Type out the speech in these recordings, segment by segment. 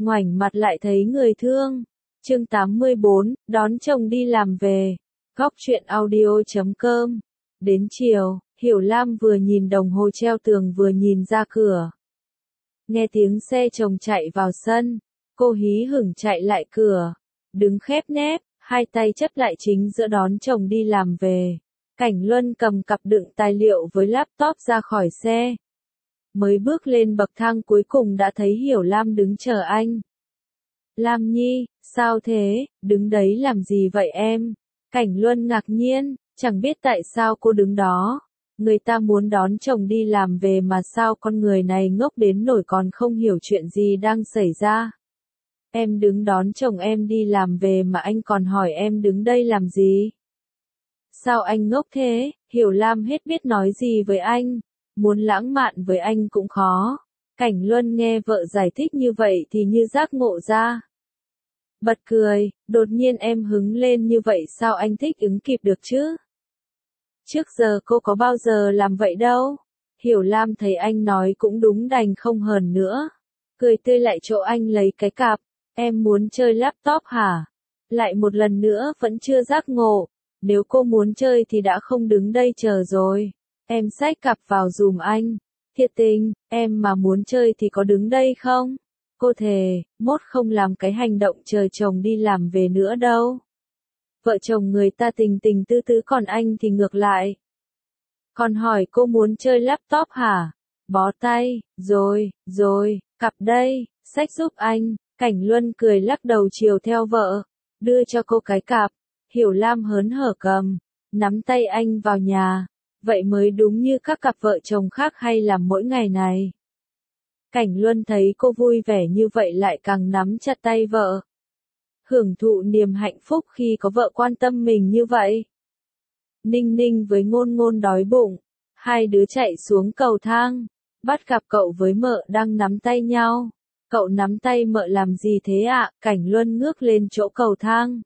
ngoảnh mặt lại thấy người thương. Chương 84, đón chồng đi làm về. Góc truyện audio.com. Đến chiều, Hiểu Lam vừa nhìn đồng hồ treo tường vừa nhìn ra cửa. Nghe tiếng xe chồng chạy vào sân, cô hí hửng chạy lại cửa, đứng khép nép, hai tay chấp lại chính giữa đón chồng đi làm về. Cảnh Luân cầm cặp đựng tài liệu với laptop ra khỏi xe. Mới bước lên bậc thang cuối cùng đã thấy Hiểu Lam đứng chờ anh. Lam Nhi, sao thế, đứng đấy làm gì vậy em? Cảnh Luân ngạc nhiên, chẳng biết tại sao cô đứng đó. Người ta muốn đón chồng đi làm về mà sao con người này ngốc đến nỗi còn không hiểu chuyện gì đang xảy ra. Em đứng đón chồng em đi làm về mà anh còn hỏi em đứng đây làm gì? Sao anh ngốc thế? Hiểu Lam hết biết nói gì với anh. Muốn lãng mạn với anh cũng khó. Cảnh Luân nghe vợ giải thích như vậy thì như giác ngộ ra. Bật cười, đột nhiên em hứng lên như vậy sao anh thích ứng kịp được chứ? Trước giờ cô có bao giờ làm vậy đâu. Hiểu Lam thấy anh nói cũng đúng đành không hờn nữa. Cười tươi lại chỗ anh lấy cái cặp. Em muốn chơi laptop hả? Lại một lần nữa vẫn chưa giác ngộ. Nếu cô muốn chơi thì đã không đứng đây chờ rồi. Em xách cặp vào giùm anh. Thiệt tình, em mà muốn chơi thì có đứng đây không? Cô thề, mốt không làm cái hành động chờ chồng đi làm về nữa đâu. Vợ chồng người ta tình tình tư tư còn anh thì ngược lại. Còn hỏi cô muốn chơi laptop hả? Bó tay, rồi, cặp đây, xách giúp anh. Cảnh Luân cười lắc đầu chiều theo vợ, đưa cho cô cái cặp. Hiểu Lam hớn hở cầm, nắm tay anh vào nhà. Vậy mới đúng như các cặp vợ chồng khác hay làm mỗi ngày này. Cảnh Luân thấy cô vui vẻ như vậy lại càng nắm chặt tay vợ. Hưởng thụ niềm hạnh phúc khi có vợ quan tâm mình như vậy. Ninh Ninh với Ngôn Ngôn đói bụng. Hai đứa chạy xuống cầu thang. Bắt gặp cậu với mợ đang nắm tay nhau. Cậu nắm tay mợ làm gì thế ạ? Cảnh Luân ngước lên chỗ cầu thang.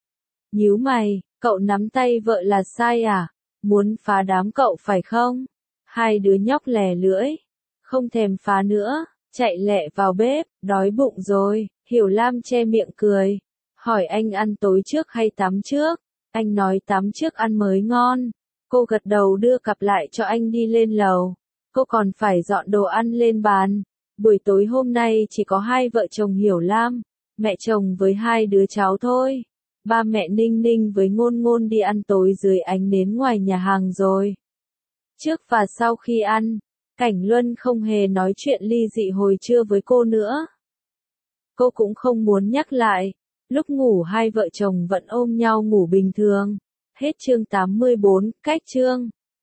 Nhíu mày, cậu nắm tay vợ là sai à? Muốn phá đám cậu phải không? Hai đứa nhóc lè lưỡi. Không thèm phá nữa, chạy lẹ vào bếp, đói bụng rồi. Hiểu Lam che miệng cười. Hỏi anh ăn tối trước hay tắm trước? Anh nói tắm trước ăn mới ngon. Cô gật đầu đưa cặp lại cho anh đi lên lầu. Cô còn phải dọn đồ ăn lên bàn. Buổi tối hôm nay chỉ có hai vợ chồng Hiểu Lam, mẹ chồng với hai đứa cháu thôi. Ba mẹ Ninh Ninh với Ngôn Ngôn đi ăn tối dưới ánh nến ngoài nhà hàng rồi. Trước và sau khi ăn, Cảnh Luân không hề nói chuyện ly dị hồi trưa với cô nữa. Cô cũng không muốn nhắc lại. Lúc ngủ hai vợ chồng vẫn ôm nhau ngủ bình thường. Hết chương 84, cách chương.